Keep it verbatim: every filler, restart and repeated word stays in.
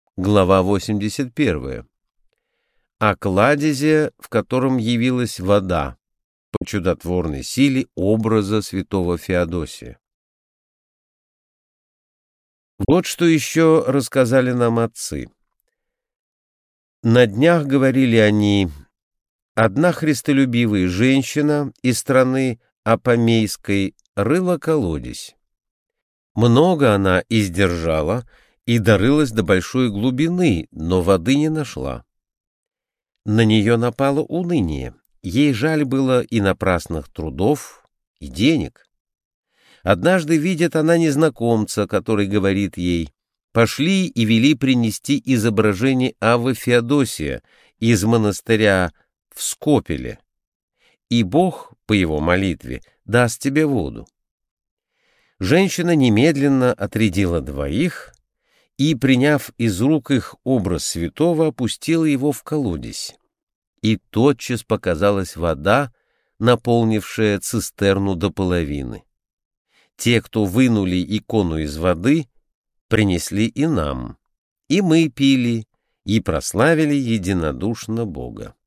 Глава восемьдесят первая. О кладезе, в котором явилась вода, по чудотворной силе образа святого Феодосия. Вот что еще рассказали нам отцы. На днях говорили они: одна христолюбивая женщина из страны Апамейской рыла колодезь. Много она издержала и дорылась до большой глубины, но воды не нашла. На нее напало уныние, ей жаль было и напрасных трудов, и денег. Однажды видит она незнакомца, который говорит ей: «Пошли и вели принести изображение Аввы Феодосия из монастыря в Скопеле, и Бог, по его молитве, даст тебе воду». Женщина немедленно отрядила двоих и, приняв из рук их образ святого, опустила его в колодезь. И тотчас показалась вода, наполнившая цистерну до половины. Те, кто вынули икону из воды, принесли и нам, и мы пили, и прославили единодушно Бога.